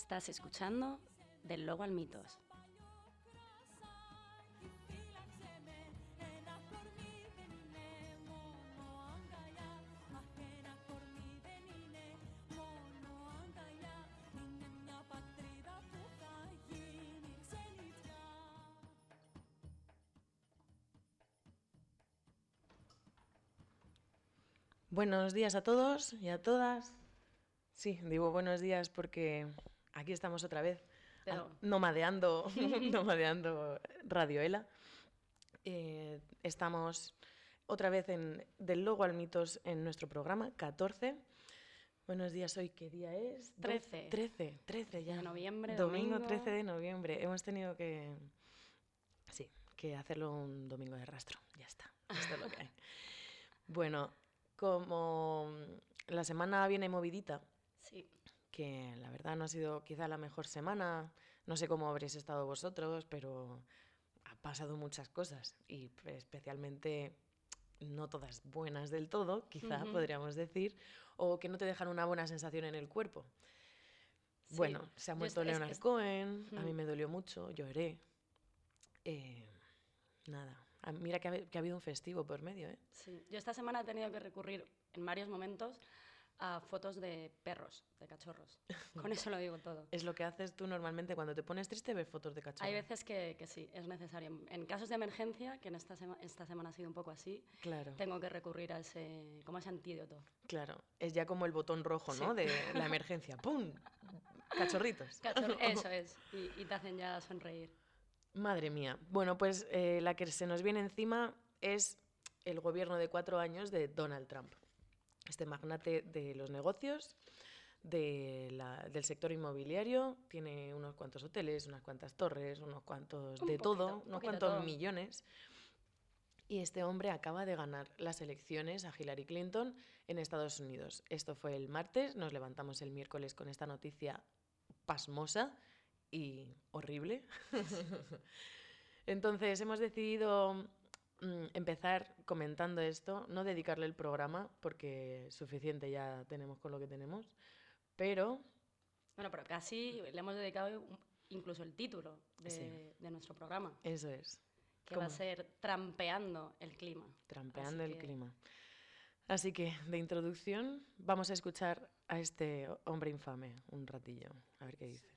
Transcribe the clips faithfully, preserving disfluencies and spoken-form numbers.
Estás escuchando Del Logo al Mitos. Buenos días a todos y a todas. Sí, digo buenos días porque aquí estamos otra vez, Pero... a, nomadeando, nomadeando Radioela. Eh, estamos otra vez en Del Logo al Mitos en nuestro programa catorce. Buenos días, ¿hoy qué día es? trece. trece, trece ya. De noviembre, domingo. domingo. trece de noviembre. Hemos tenido que... Sí, que hacerlo un domingo de rastro. Ya está, esto es lo que hay. Bueno, como la semana viene movidita, sí, que la verdad no ha sido quizá la mejor semana, no sé cómo habréis estado vosotros, pero ha pasado muchas cosas y especialmente no todas buenas del todo, quizá uh-huh. podríamos decir, o que no te dejan una buena sensación en el cuerpo. Sí. Bueno, se ha muerto Leonard es, es... Cohen, uh-huh. a mí me dolió mucho, lloré. Eh, nada, mira que ha, que ha habido un festivo por medio, ¿eh? Sí, yo esta semana he tenido que recurrir en varios momentos a fotos de perros, de cachorros. Con eso lo digo todo. Es lo que haces tú normalmente cuando te pones triste, ver fotos de cachorros. Hay veces que, que sí, es necesario. En casos de emergencia, que en esta, sema, esta semana ha sido un poco así, claro. tengo que recurrir a ese, como a ese antídoto. Claro, es ya como el botón rojo, sí. ¿no? De la emergencia. ¡Pum! Cachorritos. Cachorro, eso es, y, y te hacen ya sonreír. Madre mía. Bueno, pues eh, la que se nos viene encima es el gobierno de cuatro años de Donald Trump. Este magnate de los negocios, de la, del sector inmobiliario, tiene unos cuantos hoteles, unas cuantas torres, unos cuantos un de poquito, todo, unos cuantos todo. millones. Y este hombre acaba de ganar las elecciones a Hillary Clinton en Estados Unidos. Esto fue el martes, nos levantamos el miércoles con esta noticia pasmosa y horrible. Entonces hemos decidido empezar comentando esto, no dedicarle el programa porque suficiente ya tenemos con lo que tenemos, pero... Bueno, pero casi le hemos dedicado incluso el título de, sí. de nuestro programa. Eso es. Que ¿Cómo? Va a ser Trampeando el clima. Trampeando Así el que... clima. Así que, de introducción, vamos a escuchar a este hombre infame un ratillo, a ver qué dice.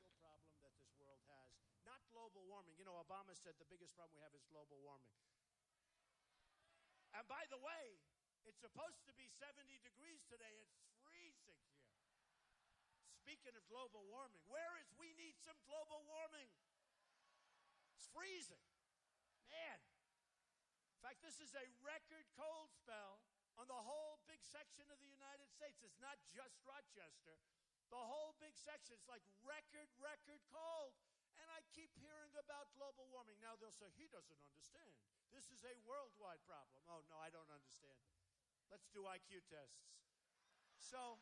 Not global warming. You know, Obama said the biggest problem we have is global warming. And by the way, it's supposed to be seventy degrees today. It's freezing here. Speaking of global warming, where is we need some global warming? It's freezing. Man. In fact, this is a record cold spell on the whole big section of the United States. It's not just Rochester. The whole big section is like record, record cold. And I keep hearing about global warming. Now they'll say, he doesn't understand. This is a worldwide problem. Oh, no, I don't understand. Let's do I Q tests. So,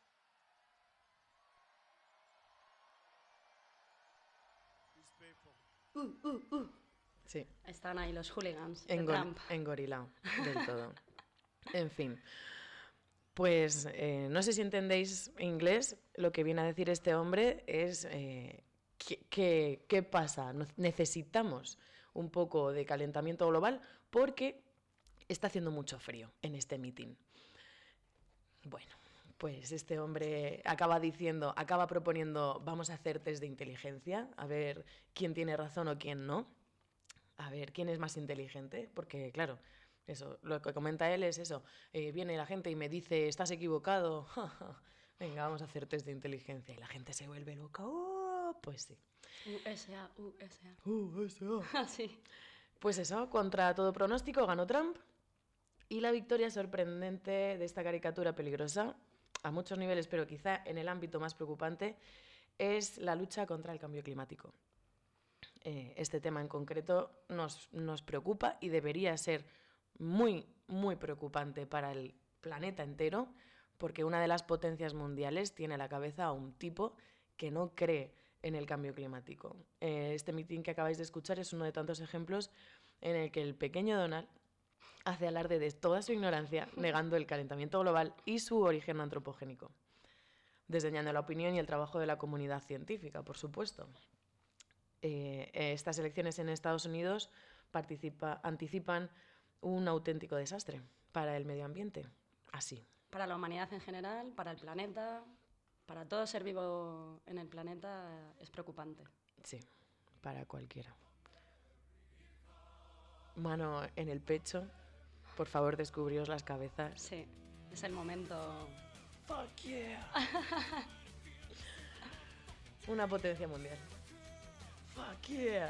these people. Uh, uh, uh. Sí. Están ahí los hooligans en de gor- Trump. Engorilado del todo. En fin. Pues eh, no sé si entendéis inglés. Lo que viene a decir este hombre es... Eh, ¿Qué, qué, ¿Qué pasa? Necesitamos un poco de calentamiento global porque está haciendo mucho frío en este mitin. Bueno, pues este hombre acaba diciendo, acaba proponiendo, vamos a hacer test de inteligencia, a ver quién tiene razón o quién no, a ver quién es más inteligente, porque claro, eso, lo que comenta él es eso, eh, viene la gente y me dice, estás equivocado, venga, vamos a hacer test de inteligencia, y la gente se vuelve loca, ¡oh! Pues sí. U S A, U S A. U S A. Sí. Pues eso, contra todo pronóstico ganó Trump, y la victoria sorprendente de esta caricatura peligrosa, a muchos niveles, pero quizá en el ámbito más preocupante, es la lucha contra el cambio climático. Eh, este tema en concreto nos, nos preocupa y debería ser muy, muy preocupante para el planeta entero, porque una de las potencias mundiales tiene a la cabeza a un tipo que no cree en el cambio climático. Eh, este mitin que acabáis de escuchar es uno de tantos ejemplos en el que el pequeño Donald hace alarde de toda su ignorancia, negando el calentamiento global y su origen antropogénico. desdeñando la opinión y el trabajo de la comunidad científica, por supuesto. Eh, estas elecciones en Estados Unidos participa, anticipan un auténtico desastre para el medio ambiente. Así. Para la humanidad en general, para el planeta, para todo ser vivo en el planeta es preocupante. Sí, para cualquiera. Mano en el pecho, por favor, descubríos las cabezas. Sí, es el momento. Fuck yeah. Una potencia mundial. Fuck yeah.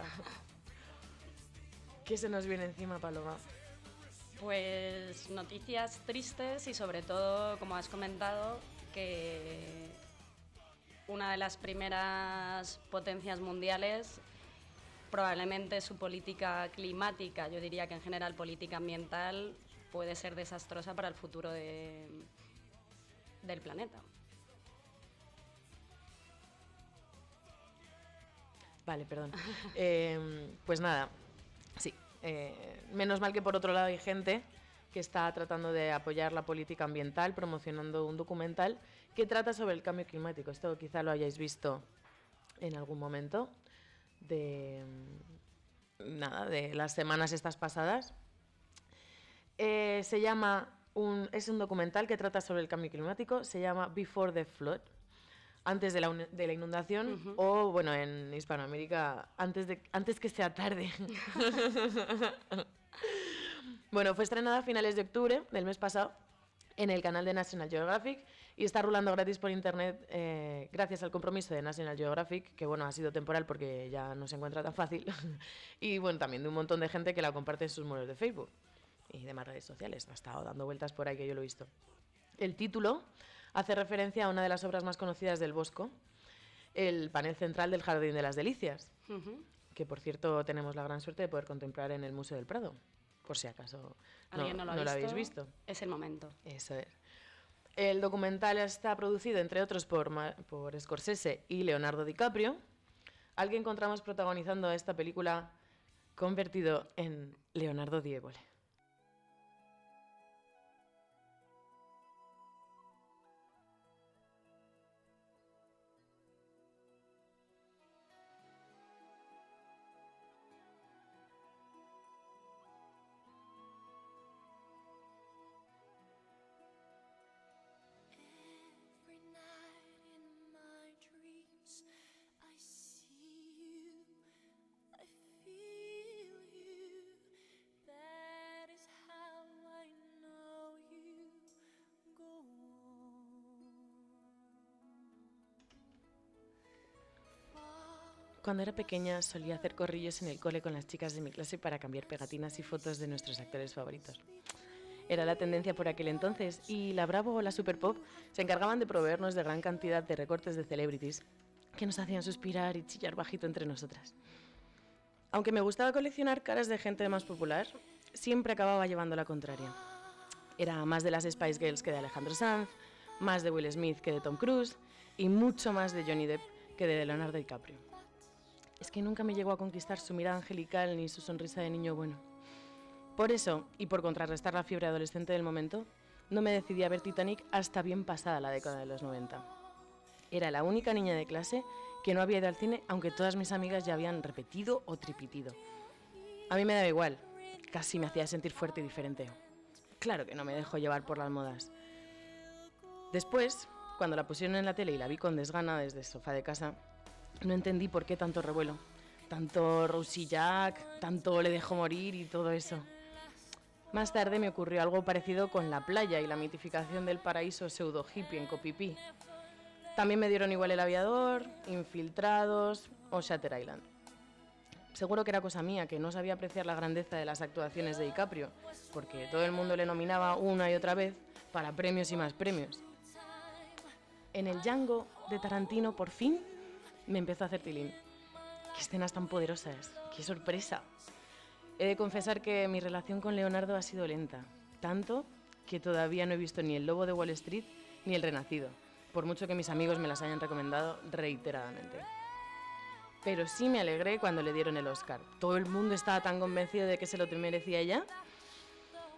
¿Qué se nos viene encima, Paloma? Pues noticias tristes y sobre todo, como has comentado, que una de las primeras potencias mundiales, probablemente su política climática, yo diría que en general política ambiental, puede ser desastrosa para el futuro de, del planeta. Vale, perdón. eh, pues nada, sí. Eh, menos mal que por otro lado hay gente que está tratando de apoyar la política ambiental, promocionando un documental que trata sobre el cambio climático. Esto quizá lo hayáis visto en algún momento de, nada, de las semanas estas pasadas. Eh, se llama un, es un documental que trata sobre el cambio climático, se llama Before the Flood, antes de la, de la inundación, uh-huh. o, bueno, en Hispanoamérica, antes, de, antes que sea tarde. Bueno, fue estrenada a finales de octubre del mes pasado en el canal de National Geographic y está rulando gratis por internet eh, gracias al compromiso de National Geographic, que, bueno, ha sido temporal porque ya no se encuentra tan fácil, y, bueno, también de un montón de gente que la comparte en sus muros de Facebook y demás redes sociales. Ha estado dando vueltas por ahí que yo lo he visto. El título hace referencia a una de las obras más conocidas del Bosco, el panel central del Jardín de las Delicias, uh-huh. que, por cierto, tenemos la gran suerte de poder contemplar en el Museo del Prado, por si acaso no, no, lo, no lo habéis visto. Es el momento. Eso es. El documental está producido, entre otros, por, por Scorsese y Leonardo DiCaprio, al que encontramos protagonizando esta película convertido en Leonardo Diébole. Cuando era pequeña solía hacer corrillos en el cole con las chicas de mi clase para cambiar pegatinas y fotos de nuestros actores favoritos. Era la tendencia por aquel entonces y la Bravo o la Super Pop se encargaban de proveernos de gran cantidad de recortes de celebrities que nos hacían suspirar y chillar bajito entre nosotras. Aunque me gustaba coleccionar caras de gente más popular, siempre acababa llevando la contraria. Era más de las Spice Girls que de Alejandro Sanz, más de Will Smith que de Tom Cruise y mucho más de Johnny Depp que de Leonardo DiCaprio. Es que nunca me llegó a conquistar su mirada angelical ni su sonrisa de niño bueno. Por eso, y por contrarrestar la fiebre adolescente del momento, no me decidí a ver Titanic hasta bien pasada la década de los noventa. Era la única niña de clase que no había ido al cine, aunque todas mis amigas ya habían repetido o tripitido. A mí me daba igual, casi me hacía sentir fuerte y diferente. Claro que no me dejo llevar por las modas. Después, cuando la pusieron en la tele y la vi con desgana desde el sofá de casa, no entendí por qué tanto revuelo, tanto Rosie Jack, tanto Le dejo morir y todo eso. Más tarde me ocurrió algo parecido con La playa y la mitificación del paraíso pseudo hippie en Copipí. También me dieron igual El aviador, Infiltrados o Shutter Island. Seguro que era cosa mía, que no sabía apreciar la grandeza de las actuaciones de DiCaprio, porque todo el mundo le nominaba una y otra vez para premios y más premios. En el Django de Tarantino, por fin, me empezó a hacer tilín. ¡Qué escenas tan poderosas! ¡Qué sorpresa! He de confesar que mi relación con Leonardo ha sido lenta, tanto que todavía no he visto ni El lobo de Wall Street ni El renacido, por mucho que mis amigos me las hayan recomendado reiteradamente. Pero sí me alegré cuando le dieron el Oscar. Todo el mundo estaba tan convencido de que se lo merecía ella.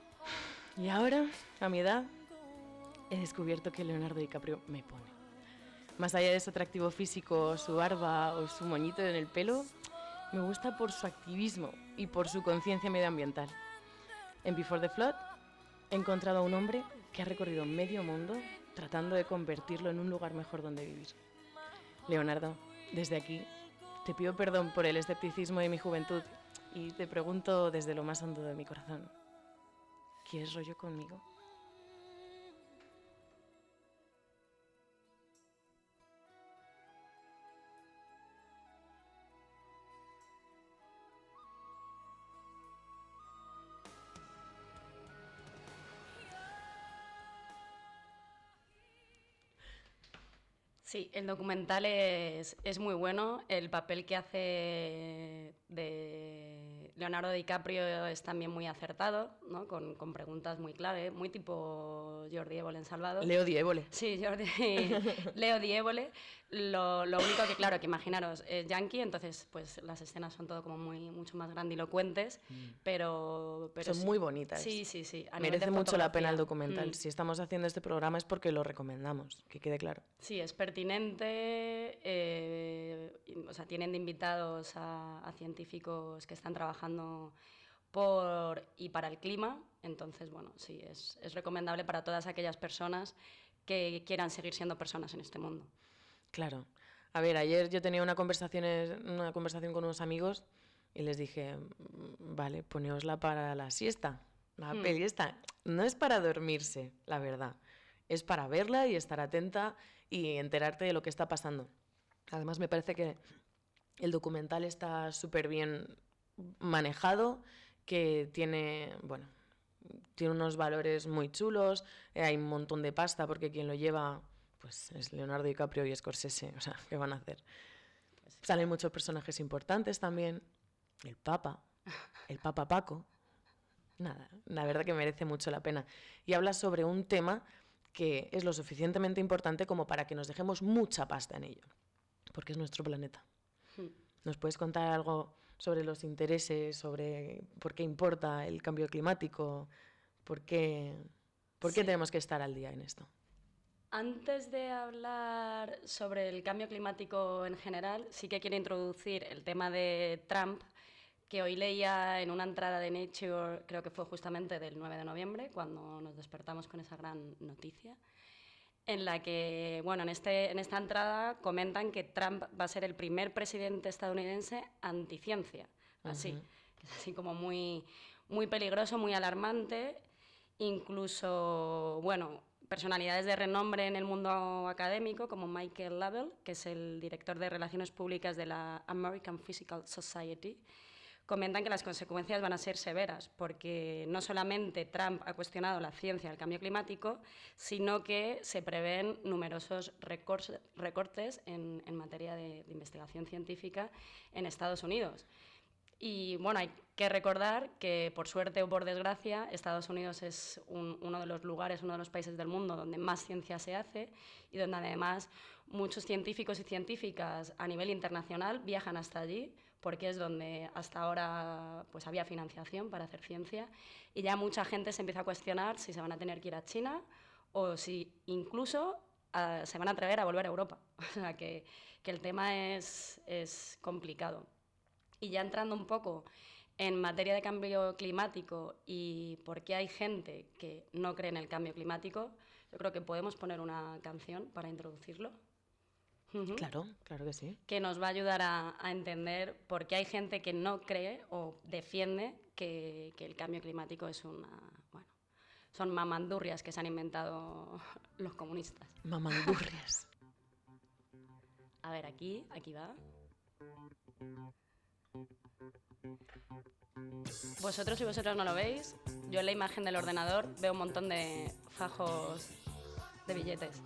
Y ahora, a mi edad, he descubierto que Leonardo DiCaprio me pone. Más allá de su atractivo físico, su barba o su moñito en el pelo, me gusta por su activismo y por su conciencia medioambiental. En Before the Flood he encontrado a un hombre que ha recorrido medio mundo tratando de convertirlo en un lugar mejor donde vivir. Leonardo, desde aquí te pido perdón por el escepticismo de mi juventud y te pregunto desde lo más hondo de mi corazón, ¿quieres rollo conmigo? Sí, el documental es, es muy bueno. El papel que hace de Leonardo DiCaprio es también muy acertado, ¿no? Con, con preguntas muy clave, muy tipo Jordi Évole en Salvador. Leo Di Évole. Sí, Jordi, Leo Di Évole. Lo, lo único que, claro, que imaginaros, es yankee, entonces pues las escenas son todo como muy, mucho más grandilocuentes, mm. pero, pero... Son sí, muy bonitas. Sí, sí, sí. Merece mucho la pena el documental. Mm. Si estamos haciendo este programa es porque lo recomendamos, que quede claro. Sí, es pertinente. Eh, o sea, tienen de invitados a, a científicos que están trabajando por y para el clima. Entonces, bueno, sí, es, es recomendable para todas aquellas personas que quieran seguir siendo personas en este mundo. Claro. A ver, ayer yo tenía una conversación, una conversación con unos amigos y les dije, vale, poneosla para la siesta. La hmm. peli esta no es para dormirse, la verdad. Es para verla y estar atenta y enterarte de lo que está pasando. Además, me parece que el documental está súper bien manejado, que tiene, bueno, tiene unos valores muy chulos, eh, hay un montón de pasta porque quien lo lleva pues es Leonardo DiCaprio y Scorsese, o sea, ¿qué van a hacer? Pues, salen muchos personajes importantes también, el Papa, el Papa Paco, nada, la verdad que merece mucho la pena. Y habla sobre un tema que es lo suficientemente importante como para que nos dejemos mucha pasta en ello, porque es nuestro planeta. ¿Nos puedes contar algo sobre los intereses, sobre por qué importa el cambio climático, por qué, por qué sí. tenemos que estar al día en esto? Antes de hablar sobre el cambio climático en general, sí que quiero introducir el tema de Trump, que hoy leía en una entrada de Nature, creo que fue justamente del nueve de noviembre, cuando nos despertamos con esa gran noticia, en la que, bueno, en, este, en esta entrada comentan que Trump va a ser el primer presidente estadounidense anticiencia, así, uh-huh. que es así como muy, muy peligroso, muy alarmante, incluso, bueno, personalidades de renombre en el mundo académico, como Michael Lovell, que es el director de Relaciones Públicas de la American Physical Society, comentan que las consecuencias van a ser severas, porque no solamente Trump ha cuestionado la ciencia del cambio climático, sino que se prevén numerosos recortes en, en materia de, de investigación científica en Estados Unidos. Y bueno, hay que recordar que, por suerte o por desgracia, Estados Unidos es un, uno de los lugares, uno de los países del mundo donde más ciencia se hace y donde además muchos científicos y científicas a nivel internacional viajan hasta allí, porque es donde hasta ahora pues, había financiación para hacer ciencia, y ya mucha gente se empieza a cuestionar si se van a tener que ir a China o si incluso uh, se van a atrever a volver a Europa. O sea que, que el tema es, es complicado. Y ya entrando un poco en materia de cambio climático y por qué hay gente que no cree en el cambio climático, yo creo que podemos poner una canción para introducirlo. Uh-huh. Claro, claro que sí. Que nos va a ayudar a, a entender por qué hay gente que no cree o defiende que, que el cambio climático es una... Bueno, son mamandurrias que se han inventado los comunistas. Mamandurrias. A ver, aquí, aquí va. Vosotros y vosotros no lo veis, yo en la imagen del ordenador veo un montón de fajos de billetes.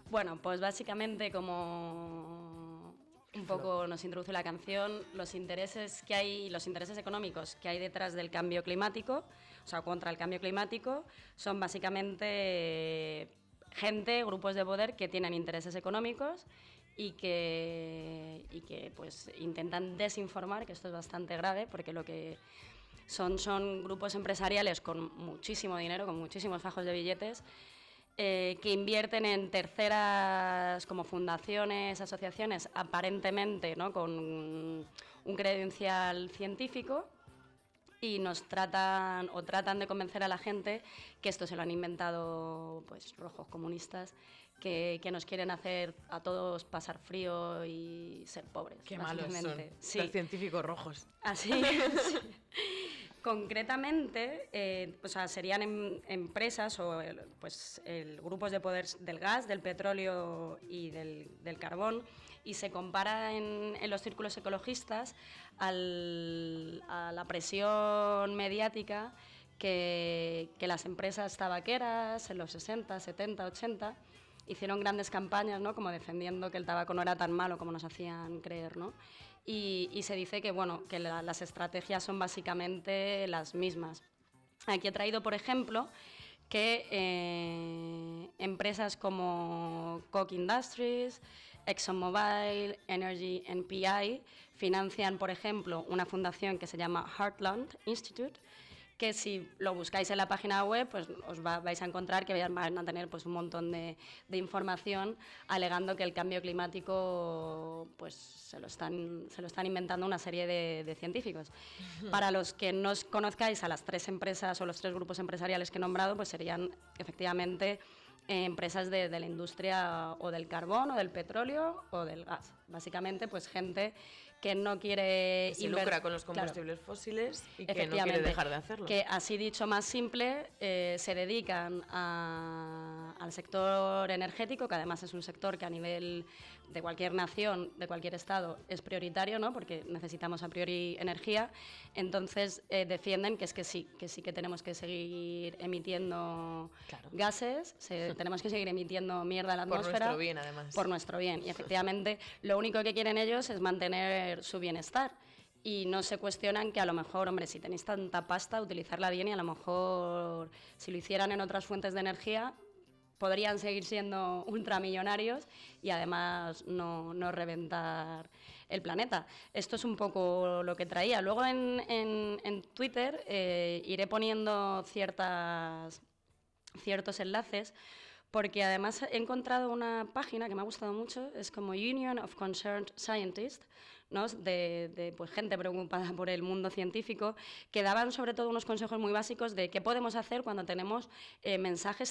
Bueno, pues básicamente como un poco nos introduce la canción, los intereses que hay, los intereses económicos que hay detrás del cambio climático, o sea, contra el cambio climático, son básicamente gente, grupos de poder que tienen intereses económicos y que, y que pues intentan desinformar, que esto es bastante grave, porque lo que son son grupos empresariales con muchísimo dinero, con muchísimos fajos de billetes, Eh, que invierten en terceras como fundaciones, asociaciones, aparentemente, ¿no?, con un credencial científico, y nos tratan o tratan de convencer a la gente que esto se lo han inventado pues rojos comunistas que, que nos quieren hacer a todos pasar frío y ser pobres. Qué malos son Sí. los científicos rojos. Así sí. Concretamente, eh, o sea, serían em, empresas o el, pues, el, grupos de poder del gas, del petróleo y del, del carbón, y se compara en, en los círculos ecologistas al, a la presión mediática que, que las empresas tabaqueras en los sesenta, setenta, ochenta hicieron grandes campañas, ¿no?, como defendiendo que el tabaco no era tan malo como nos hacían creer, ¿no? Y, y se dice que, bueno, que la, las estrategias son básicamente las mismas. Aquí he traído, por ejemplo, que eh, empresas como Koch Industries, ExxonMobil, Energy N P I financian, por ejemplo, una fundación que se llama Heartland Institute, que si lo buscáis en la página web, pues os va, vais a encontrar que van a tener pues, un montón de, de información alegando que el cambio climático pues, se, lo están, se lo están inventando una serie de, de científicos. Para los que no os conozcáis a las tres empresas o los tres grupos empresariales que he nombrado, pues serían efectivamente eh, empresas de, de la industria o del carbón o del petróleo o del gas. Básicamente, pues gente que no quiere... Se lucra con los combustibles claro, fósiles y que no quiere dejar de hacerlo. Que, así dicho más simple, eh, se dedican a, al sector energético, que además es un sector que a nivel de cualquier nación, de cualquier estado, es prioritario, ¿no?, porque necesitamos a priori energía. Entonces eh, defienden que es que sí, que sí que tenemos que seguir emitiendo claro. gases, se, tenemos que seguir emitiendo mierda a la atmósfera. Por nuestro bien, además. Por nuestro bien. Y efectivamente, lo único que quieren ellos es mantener su bienestar y no se cuestionan que a lo mejor, hombre, si tenéis tanta pasta, utilizarla bien, y a lo mejor si lo hicieran en otras fuentes de energía podrían seguir siendo ultramillonarios y además no, no reventar el planeta. Esto es un poco lo que traía. Luego en, en, en Twitter eh, iré poniendo ciertas, ciertos enlaces, porque además he encontrado una página que me ha gustado mucho, es como Union of Concerned Scientists, ¿no?, de, de pues, gente preocupada por el mundo científico, que daban sobre todo unos consejos muy básicos de qué podemos hacer cuando tenemos eh, mensajes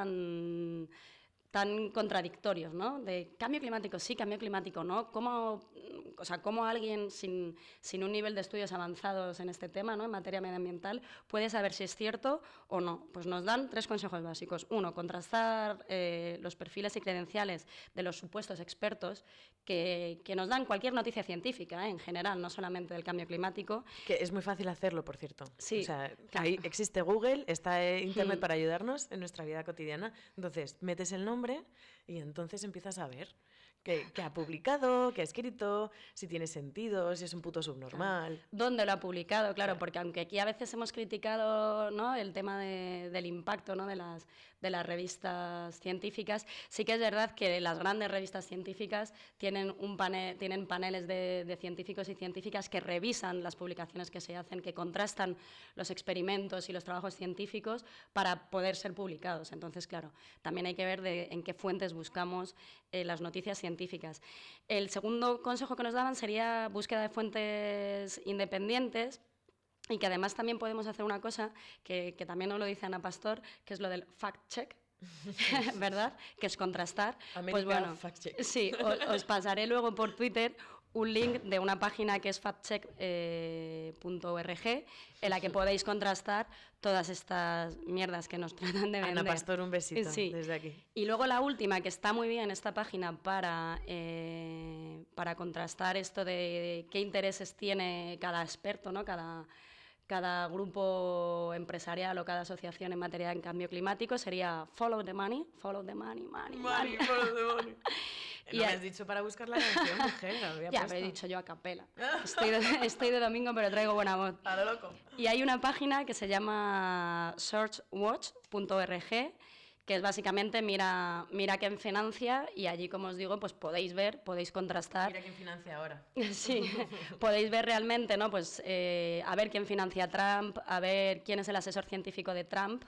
tan... tan contradictorios, ¿no? De cambio climático sí, cambio climático no. ¿Cómo, o sea, cómo alguien sin, sin un nivel de estudios avanzados en este tema, ¿no?, en materia medioambiental, puede saber si es cierto o no? Pues nos dan tres consejos básicos. Uno, contrastar eh, los perfiles y credenciales de los supuestos expertos que, que nos dan cualquier noticia científica, ¿eh?, en general, no solamente del cambio climático. Que es muy fácil hacerlo, por cierto. Sí. O sea, claro. Ahí existe Google, está Internet hmm. para ayudarnos en nuestra vida cotidiana. Entonces, metes el nombre y entonces empiezas a ver qué, qué ha publicado, qué ha escrito, si tiene sentido, si es un puto subnormal. ¿Dónde lo ha publicado? Claro, porque aunque aquí a veces hemos criticado, ¿no?, el tema de, del impacto, ¿no?, de las, de las revistas científicas, sí que es verdad que las grandes revistas científicas tienen, un panel, tienen paneles de, de científicos y científicas que revisan las publicaciones que se hacen, que contrastan los experimentos y los trabajos científicos para poder ser publicados. Entonces, claro, también hay que ver de, en qué fuentes buscamos eh, las noticias científicas. El segundo consejo que nos daban sería búsqueda de fuentes independientes, y que además también podemos hacer una cosa que, que también nos lo dice Ana Pastor, que es lo del fact-check, ¿verdad?, que es contrastar. America, pues bueno, fact-check. Sí, os, os pasaré luego por Twitter un link de una página que es factcheck punto org, eh, en la que podéis contrastar todas estas mierdas que nos tratan de vender. Ana Pastor, un besito sí. desde aquí. Y luego la última, que está muy bien esta página para, eh, para contrastar esto de qué intereses tiene cada experto, ¿no?, cada, cada grupo empresarial o cada asociación en materia de cambio climático sería follow the money, follow the money, money, money. Money, follow the money. Y No me hay- has dicho para buscar la canción, mujer, la había Ya, puesto. pero he dicho yo a capela. Estoy de, estoy de domingo, pero traigo buena voz. A lo loco. Y hay una página que se llama searchwatch punto org, que es básicamente mira, mira quién financia, y allí, como os digo, pues podéis ver, podéis contrastar. Mira quién financia ahora. Sí, podéis ver realmente, ¿no? Pues eh, a ver quién financia a Trump, a ver quién es el asesor científico de Trump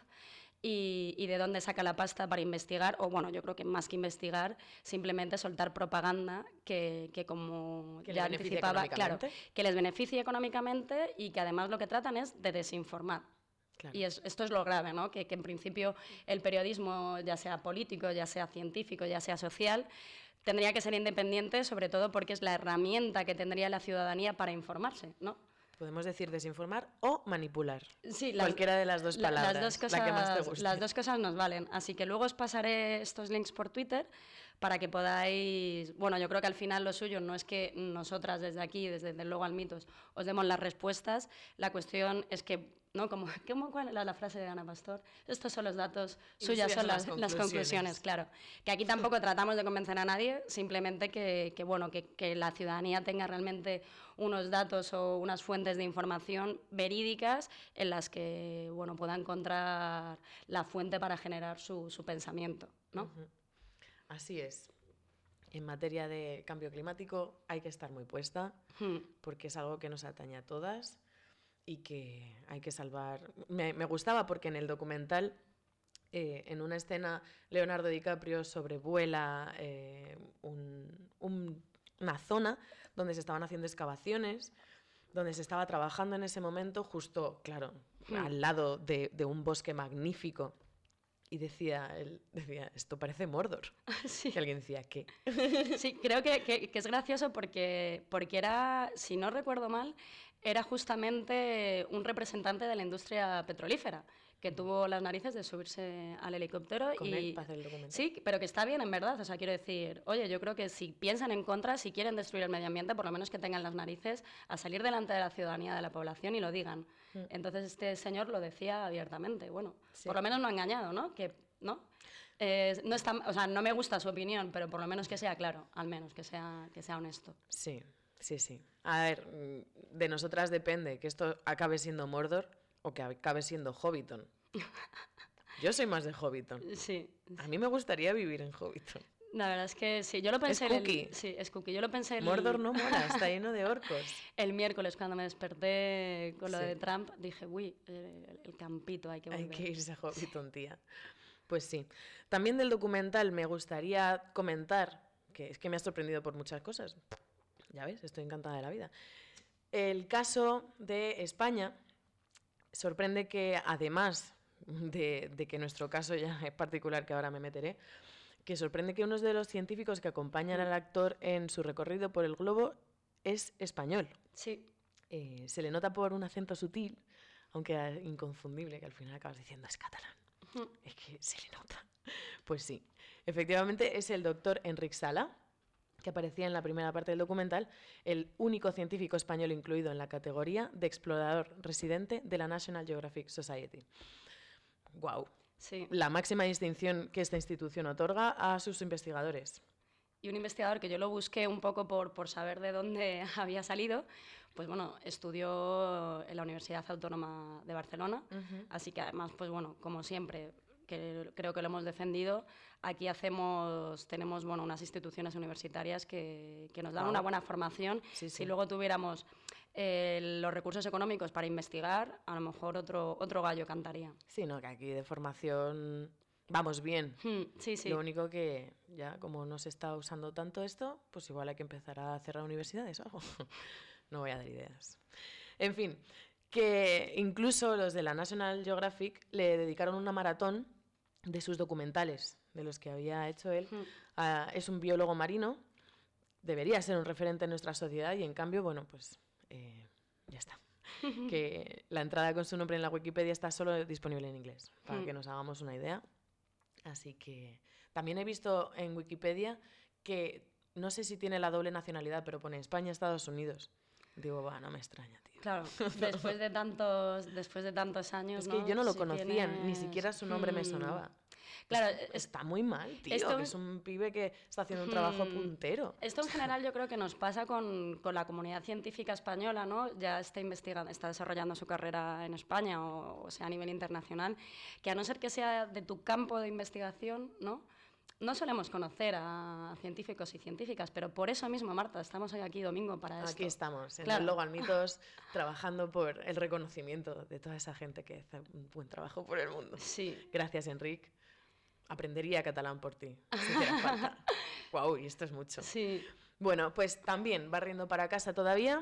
y, y de dónde saca la pasta para investigar, o bueno, yo creo que más que investigar, simplemente soltar propaganda que, que como Que le ya beneficie anticipaba, claro, económicamente. que les beneficie económicamente y que además lo que tratan es de desinformar. Claro. Y es- esto es lo grave, ¿no? Que, que en principio el periodismo, ya sea político, ya sea científico, ya sea social, tendría que ser independiente, sobre todo porque es la herramienta que tendría la ciudadanía para informarse, ¿no? Podemos decir desinformar o manipular. Sí, las- Cualquiera de las dos la- palabras, las dos cosas, la que más te guste. las dos cosas nos valen. Así que luego os pasaré estos links por Twitter para que podáis... Bueno, yo creo que al final lo suyo no es que nosotras desde aquí, desde el Luego al Mitos, os demos las respuestas. La cuestión es que, ¿no? Como, ¿cómo, ¿cuál era la frase de Ana Pastor? Estos son los datos, Y suyas suyas son son las, las las conclusiones, conclusiones. claro. Que aquí tampoco tratamos de convencer a nadie, simplemente que, que, bueno, que, que la ciudadanía tenga realmente unos datos o unas fuentes de información verídicas en las que, bueno, pueda encontrar la fuente para generar su, su pensamiento, ¿no? Ujú. Así es. En materia de cambio climático hay que estar muy puesta Hmm. porque es algo que nos atañe a todas y que hay que salvar. Me, me gustaba porque en el documental, eh, en una escena, Leonardo DiCaprio sobrevuela eh, un- un- una zona donde se estaban haciendo excavaciones, donde se estaba trabajando en ese momento, justo, claro, Hmm. al lado de, de un bosque magnífico. Y decía, él decía, esto parece Mordor. Sí. Y alguien decía, ¿qué? Sí, creo que, que- que es gracioso porque, porque era, si no recuerdo mal, era justamente un representante de la industria petrolífera que tuvo las narices de subirse al helicóptero Con y... él para hacer el documental. Sí, pero que está bien, en verdad. O sea, quiero decir, oye, yo creo que si piensan en contra, si quieren destruir el medio ambiente, por lo menos que tengan las narices a salir delante de la ciudadanía, de la población y lo digan. Mm. Entonces este señor lo decía abiertamente. Bueno, Sí. por lo menos no ha engañado, ¿no? Que, ¿no? Eh, no está, o sea, no me gusta su opinión, pero por lo menos que sea claro, al menos que sea, que sea honesto. Sí, sí, sí. A ver, mm, de nosotras depende que esto acabe siendo Mordor o que acabe siendo Hobbiton. Yo soy más de Hobbiton. Sí, A mí me gustaría vivir en Hobbiton. la verdad es que sí, yo lo pensé... el- cookie. sí, es cookie. Yo lo pensé el, Mordor no mola, está lleno de orcos. el miércoles cuando me desperté con lo Sí. de Trump, dije, uy, el, el campito, hay que volver. Hay que irse a Hobbiton, tía. Pues sí. También del documental me gustaría comentar, que es que me ha sorprendido por muchas cosas. Ya ves, estoy encantada de la vida. El caso de España sorprende que, además de, de que nuestro caso ya es particular, que ahora me meteré, que sorprende que uno de los científicos que acompañan al actor en su recorrido por el globo es español. Sí, Eh, se le nota por un acento sutil, aunque es inconfundible, que al final acabas diciendo es catalán. Ujú. Es que se le nota. Pues sí, efectivamente es el doctor Enric Sala, que aparecía en la primera parte del documental, el único científico español incluido en la categoría de explorador residente de la National Geographic Society. Guau. sí. La máxima distinción que esta institución otorga a sus investigadores. Y un investigador que yo lo busqué un poco por, por saber de dónde había salido, pues bueno, estudió en la Universidad Autónoma de Barcelona, así que además, pues bueno, como siempre, que creo que lo hemos defendido, aquí hacemos, tenemos bueno, unas instituciones universitarias que, que nos dan Guau. una buena formación. Sí, sí. Si luego tuviéramos eh, los recursos económicos para investigar, a lo mejor otro, otro gallo cantaría. Sí, no, que aquí de formación vamos bien. Hmm, sí, sí. Lo único que ya como no se está usando tanto esto, pues igual hay que empezar a cerrar universidades o algo. No voy a dar ideas. En fin, que incluso los de la National Geographic le dedicaron una maratón de sus documentales, de los que había hecho él. Hmm. Ah, es un biólogo marino, debería ser un referente en nuestra sociedad y en cambio, bueno, pues eh, ya está. Que la entrada con su nombre en la Wikipedia está solo disponible en inglés, para Hmm. que nos hagamos una idea. Así que también he visto en Wikipedia que no sé si tiene la doble nacionalidad, pero pone España, Estados Unidos. Digo, va, no me extraña, tío. Claro, después de tantos, después de tantos años, Es que ¿no? yo no lo Si conocía, tienes... ni siquiera su nombre me Mm. sonaba. Claro, Es- es- está muy mal, tío, esto- que es un pibe que está haciendo un trabajo Mm. puntero. Esto en general yo creo que nos pasa con, con la comunidad científica española, ¿no? Ya está investigando, está desarrollando su carrera en España o, o sea a nivel internacional, que a no ser que sea de tu campo de investigación, ¿no? No solemos conocer a científicos y científicas, pero por eso mismo, Marta, estamos hoy aquí domingo para esto. Aquí estamos, en Claro. el Logalmitos, trabajando por el reconocimiento de toda esa gente que hace un buen trabajo por el mundo. Sí. Gracias, Enric. Aprendería catalán por ti, si hiciera falta. Guau, y esto es mucho. Sí. Bueno, pues también, barriendo para casa todavía,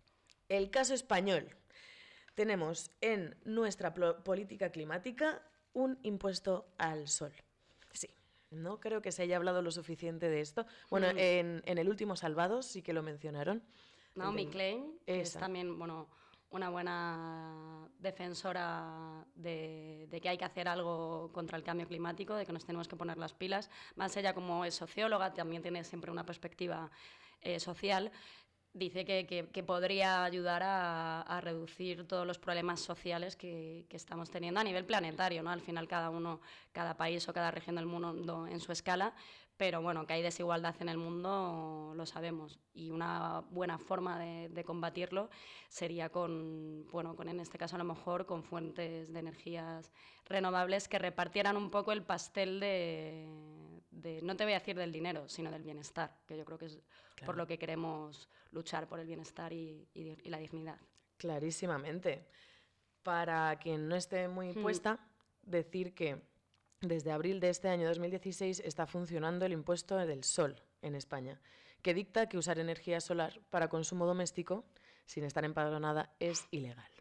el caso español. Tenemos en nuestra plo- política climática un impuesto al sol. Sí, no creo que se haya hablado lo suficiente de esto. Bueno, Mm. en, en el último Salvados sí que lo mencionaron. Naomi El de- Klein, que es Esa. también, bueno, una buena defensora de, de que hay que hacer algo contra el cambio climático, de que nos tenemos que poner las pilas. Más ella, como es socióloga, también tiene siempre una perspectiva eh, social. Dice que, que- que podría ayudar a, a reducir todos los problemas sociales que, que estamos teniendo a nivel planetario, ¿no? Al final cada uno, cada país o cada región del mundo en su escala, pero bueno, que hay desigualdad en el mundo lo sabemos, y una buena forma de, de combatirlo sería con, bueno, con en este caso a lo mejor con fuentes de energías renovables que repartieran un poco el pastel de, de, no te voy a decir del dinero, sino del bienestar, que yo creo que es por lo que queremos luchar, por el bienestar y, y, y la dignidad. Clarísimamente. Para quien no esté muy Mm. puesta, decir que desde abril de este año dos mil dieciséis está funcionando el impuesto del sol en España, que dicta que usar energía solar para consumo doméstico sin estar empadronada es ilegal.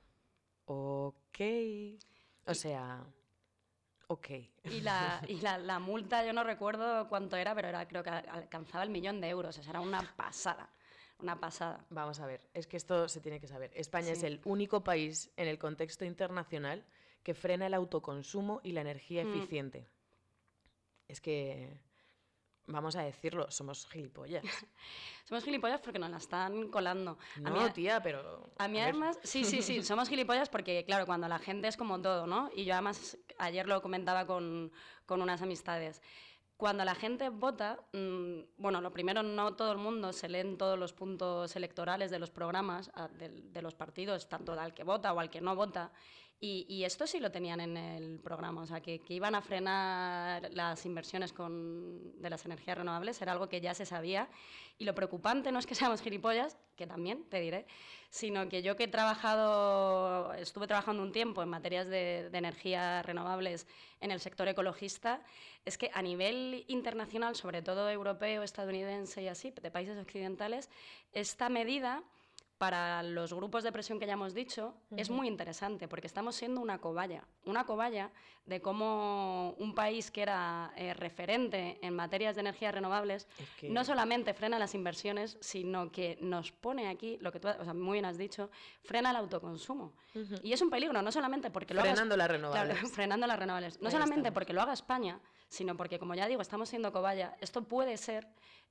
Ok. O sea, ok. Y, la, y la, la multa, yo no recuerdo cuánto era, pero era, creo que alcanzaba el millón de euros, o sea, era una pasada. Una pasada. Vamos a ver, es que esto se tiene que saber. España Sí. es el único país en el contexto internacional que frena el autoconsumo y la energía Mm. eficiente. Es que, vamos a decirlo, somos gilipollas. Somos gilipollas porque nos la están colando. A No, mí- tía, pero... A mí a ver, además, sí, sí, sí, somos gilipollas porque, claro, cuando la gente es como todo, ¿no? Y yo además ayer lo comentaba con, con unas amistades. Cuando la gente vota, mmm, bueno, lo primero, no todo el mundo se leen todos los puntos electorales de los programas a, de, de los partidos, tanto al que vota o al que no vota. Y, y esto sí lo tenían en el programa, o sea, que, que iban a frenar las inversiones con, de las energías renovables, era algo que ya se sabía. Y lo preocupante no es que seamos gilipollas, que también te diré, sino que yo que he trabajado, estuve trabajando un tiempo en materias de, de energías renovables en el sector ecologista, es que a nivel internacional, sobre todo europeo, estadounidense y así, de países occidentales, esta medida para los grupos de presión que ya hemos dicho, uh-huh. es muy interesante, porque estamos siendo una cobaya, una cobaya de cómo un país que era eh, referente en materias de energías renovables, es que... no solamente frena las inversiones, sino que nos pone aquí, lo que tú o sea, muy bien has dicho, frena el autoconsumo. Uh-huh. Y es un peligro, no solamente porque lo frenando haga... las renovables. Claro, frenando las renovables. No Ahí solamente estamos. porque lo haga España, sino porque, como ya digo, estamos siendo cobaya. Esto puede ser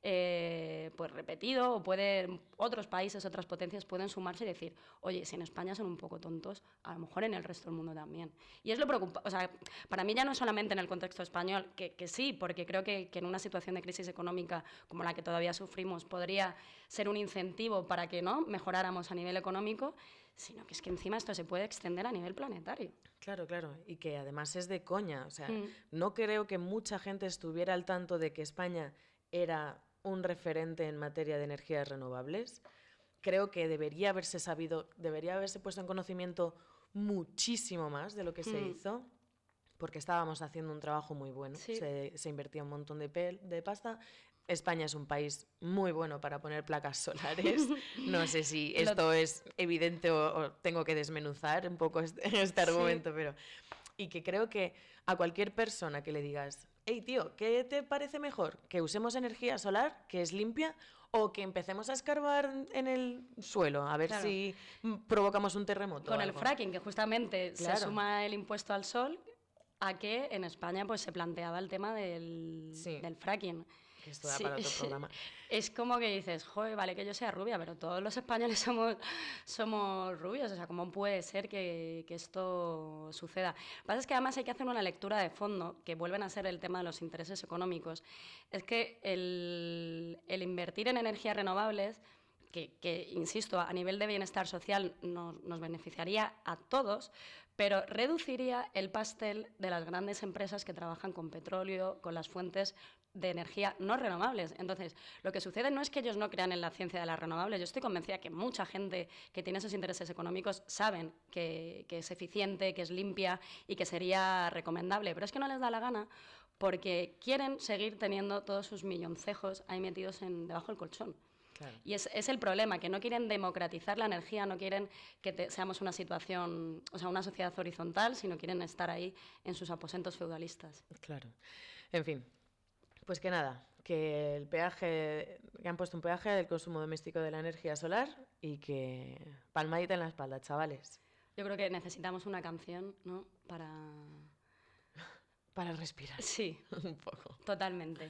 eh, pues repetido, o puede, otros países, otras potencias pueden sumarse y decir, oye, si en España son un poco tontos, a lo mejor en el resto del mundo también. Y es lo preocupante, o sea, para mí ya no solamente en el contexto español, que, que sí, porque creo que, que en una situación de crisis económica como la que todavía sufrimos podría ser un incentivo para que no mejoráramos a nivel económico, sino que es que encima esto se puede extender a nivel planetario. Claro, claro, y que además es de coña, o sea, Mm. no creo que mucha gente estuviera al tanto de que España era un referente en materia de energías renovables. Creo que debería haberse sabido, debería haberse puesto en conocimiento muchísimo más de lo que mm. se hizo, porque estábamos haciendo un trabajo muy bueno, sí. se, se invertía un montón de, pel, de pasta. España es un país muy bueno para poner placas solares. No sé si esto es evidente o, o tengo que desmenuzar un poco este, este argumento, sí. pero... Y que creo que a cualquier persona que le digas, hey, tío, ¿qué te parece mejor? ¿Que usemos energía solar, que es limpia, o que empecemos a escarbar en el suelo a ver claro. si provocamos un terremoto? Con el fracking, que justamente claro. se suma el impuesto al sol, a que en España pues se planteaba el tema del, sí. del fracking. que esto da Sí, para otro programa. Es como que dices, joder, vale que yo sea rubia, pero todos los españoles somos, somos rubios, o sea, ¿cómo puede ser que, que esto suceda? Lo que pasa es que además hay que hacer una lectura de fondo, que vuelven a ser el tema de los intereses económicos. Es que el, el invertir en energías renovables, que, que, insisto, a nivel de bienestar social nos, nos beneficiaría a todos, pero reduciría el pastel de las grandes empresas que trabajan con petróleo, con las fuentes de energía no renovables. Entonces, lo que sucede no es que ellos no crean en la ciencia de las renovables. Yo estoy convencida que mucha gente que tiene esos intereses económicos saben que, que es eficiente, que es limpia y que sería recomendable, pero es que no les da la gana porque quieren seguir teniendo todos sus milloncejos ahí metidos en, debajo del colchón. Claro. Y es, es el problema, que no quieren democratizar la energía, no quieren que te, seamos una situación, o sea, una sociedad horizontal, sino quieren estar ahí en sus aposentos feudalistas. Claro. En fin, pues que nada, que el peaje, que han puesto un peaje del consumo doméstico de la energía solar y que palmadita en la espalda, chavales. Yo creo que necesitamos una canción, ¿no? Para... Para respirar. Sí. Un poco. Totalmente.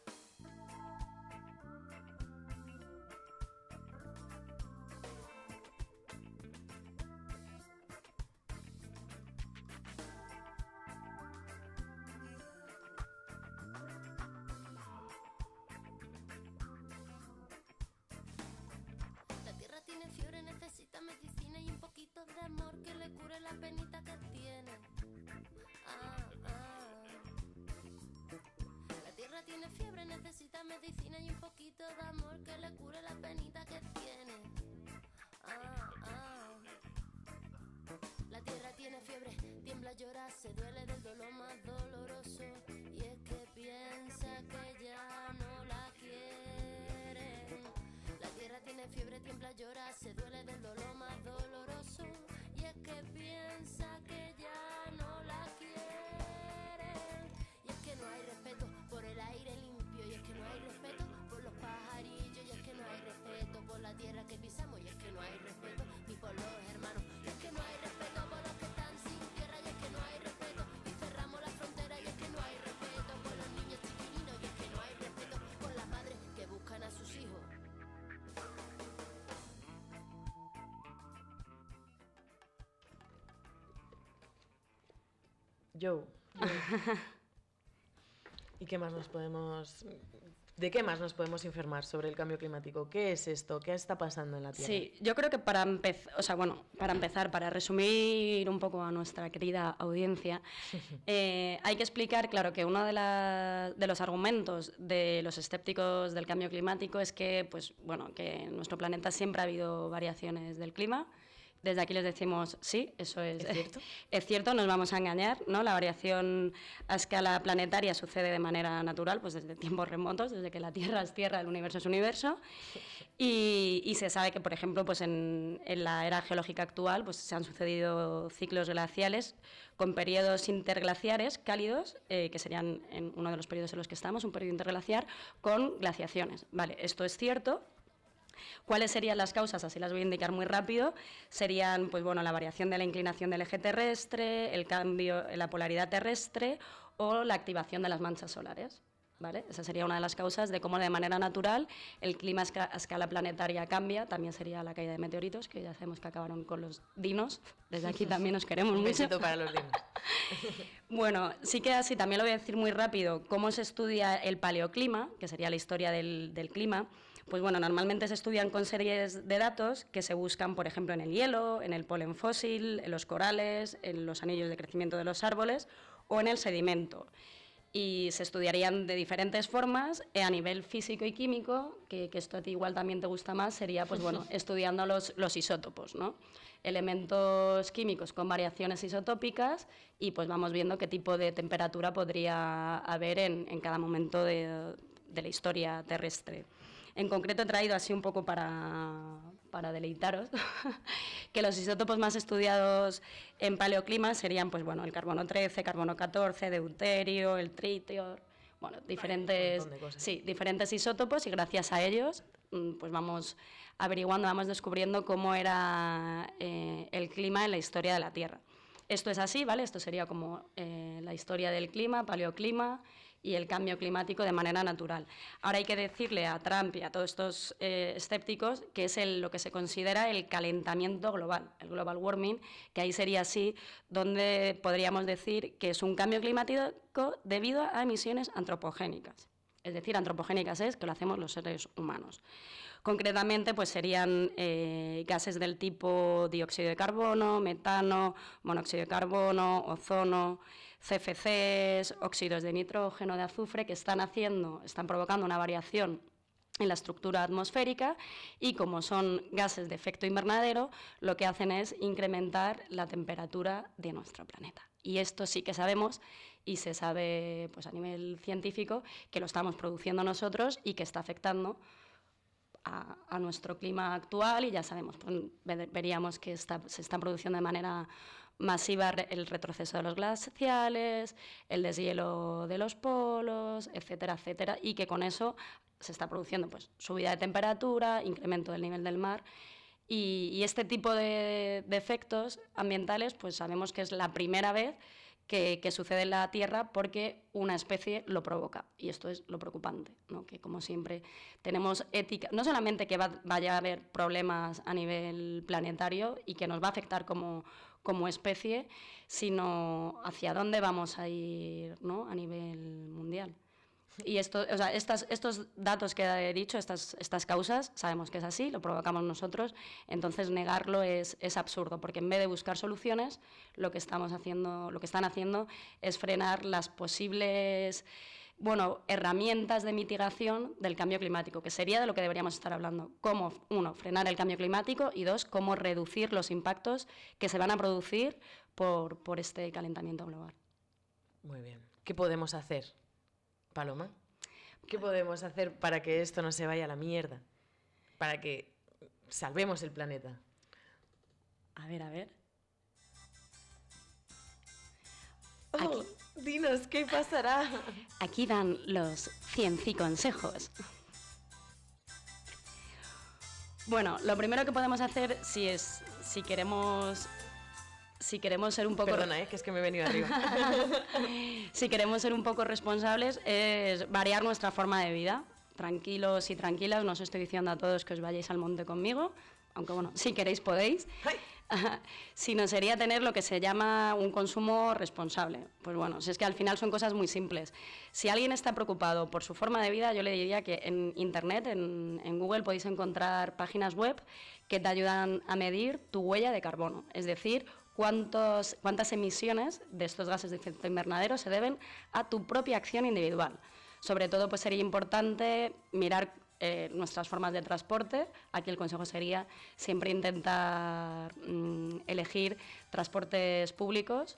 Yo, yo. ¿Y qué más nos podemos... ¿De qué más nos podemos informar sobre el cambio climático? ¿Qué es esto? ¿Qué está pasando en la Tierra? Sí, yo creo que para empezar, o sea, bueno, para empezar, para resumir un poco a nuestra querida audiencia, eh, hay que explicar, claro, que uno de, la, de los argumentos de los escépticos del cambio climático es que, pues, bueno, que en nuestro planeta siempre ha habido variaciones del clima. Desde aquí les decimos, sí, eso es, ¿Es cierto? Es cierto, no nos vamos a engañar, ¿no? La variación a escala planetaria sucede de manera natural, pues desde tiempos remotos, desde que la Tierra es Tierra, el universo es universo, y, y se sabe que, por ejemplo, pues en, en la era geológica actual pues se han sucedido ciclos glaciales con periodos interglaciares cálidos, eh, que serían en uno de los periodos en los que estamos, un periodo interglaciar, con glaciaciones. Vale, esto es cierto. ¿Cuáles serían las causas? Así las voy a indicar muy rápido. Serían, pues bueno, la variación de la inclinación del eje terrestre, el cambio en la polaridad terrestre o la activación de las manchas solares, ¿vale? Esa sería una de las causas de cómo de manera natural el clima a escala planetaria cambia. También sería la caída de meteoritos, que ya sabemos que acabaron con los dinos. Desde aquí también nos queremos Un mucho. besito para los dinos. Bueno, sí que así, también lo voy a decir muy rápido, cómo se estudia el paleoclima, que sería la historia del, del clima. Pues bueno, normalmente se estudian con series de datos que se buscan, por ejemplo, en el hielo, en el polen fósil, en los corales, en los anillos de crecimiento de los árboles o en el sedimento. Y se estudiarían de diferentes formas, eh, a nivel físico y químico, que, que esto a ti igual también te gusta más, sería pues bueno, estudiando los, los isótopos, ¿no? Elementos químicos con variaciones isotópicas y pues vamos viendo qué tipo de temperatura podría haber en, en cada momento de, de la historia terrestre. En concreto he traído así un poco para, para deleitaros, que los isótopos más estudiados en paleoclima serían pues, bueno, el carbono trece, carbono catorce, deuterio, el tritio, bueno, diferentes, sí, diferentes isótopos y gracias a ellos pues vamos averiguando, vamos descubriendo cómo era eh, el clima en la historia de la Tierra. Esto es así, ¿vale? Esto sería como eh, la historia del clima, paleoclima, y el cambio climático de manera natural. Ahora hay que decirle a Trump y a todos estos eh, escépticos que es el, lo que se considera el calentamiento global, el global warming, que ahí sería así, donde podríamos decir que es un cambio climático debido a emisiones antropogénicas. Es decir, antropogénicas es que lo hacemos los seres humanos. Concretamente, pues serían eh, gases del tipo dióxido de carbono, metano, monóxido de carbono, ozono, C F Cs, óxidos de nitrógeno, de azufre, que están haciendo, están provocando una variación en la estructura atmosférica y como son gases de efecto invernadero, lo que hacen es incrementar la temperatura de nuestro planeta. Y esto sí que sabemos y se sabe pues, a nivel científico que lo estamos produciendo nosotros y que está afectando a, a nuestro clima actual y ya sabemos, pues, veríamos que está, se está produciendo de manera masiva el retroceso de los glaciales, el deshielo de los polos, etcétera, etcétera, y que con eso se está produciendo pues, subida de temperatura, incremento del nivel del mar. Y, y este tipo de, de efectos ambientales, pues sabemos que es la primera vez que, que sucede en la Tierra porque una especie lo provoca. Y esto es lo preocupante, ¿no? Que como siempre tenemos ética, no solamente que va, vaya a haber problemas a nivel planetario y que nos va a afectar como, como especie, sino hacia dónde vamos a ir, ¿no? A nivel mundial. Y esto, o sea, estas, estos datos que he dicho, estas, estas causas, sabemos que es así, lo provocamos nosotros, entonces negarlo es, es absurdo, porque en vez de buscar soluciones, lo que estamos haciendo, lo que están haciendo es frenar las posibles, bueno, herramientas de mitigación del cambio climático, que sería de lo que deberíamos estar hablando. Cómo, uno, frenar el cambio climático y dos, cómo reducir los impactos que se van a producir por, por este calentamiento global. Muy bien. ¿Qué podemos hacer? Paloma, ¿qué podemos hacer para que esto no se vaya a la mierda? Para que salvemos el planeta. A ver, a ver. Oh, aquí, dinos, ¿qué pasará? Aquí dan los cienciconsejos. Bueno, lo primero que podemos hacer, si es, si queremos... Si queremos ser un poco... Perdona, ¿eh? Que es que me he venido arriba. Si queremos ser un poco responsables es variar nuestra forma de vida. Tranquilos y tranquilas, no os estoy diciendo a todos que os vayáis al monte conmigo, aunque bueno, si queréis podéis. Sino sería tener lo que se llama un consumo responsable. Pues bueno, si es que al final son cosas muy simples. Si alguien está preocupado por su forma de vida, yo le diría que en Internet, en, en Google, podéis encontrar páginas web que te ayudan a medir tu huella de carbono, es decir, Cuántos, cuántas emisiones de estos gases de efecto invernadero se deben a tu propia acción individual. Sobre todo, pues sería importante mirar eh, nuestras formas de transporte. Aquí el consejo sería siempre intentar mmm, elegir transportes públicos.